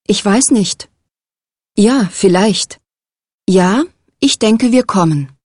Ich weiß nicht. Ja, vielleicht. Ja, ich denke, wir kommen.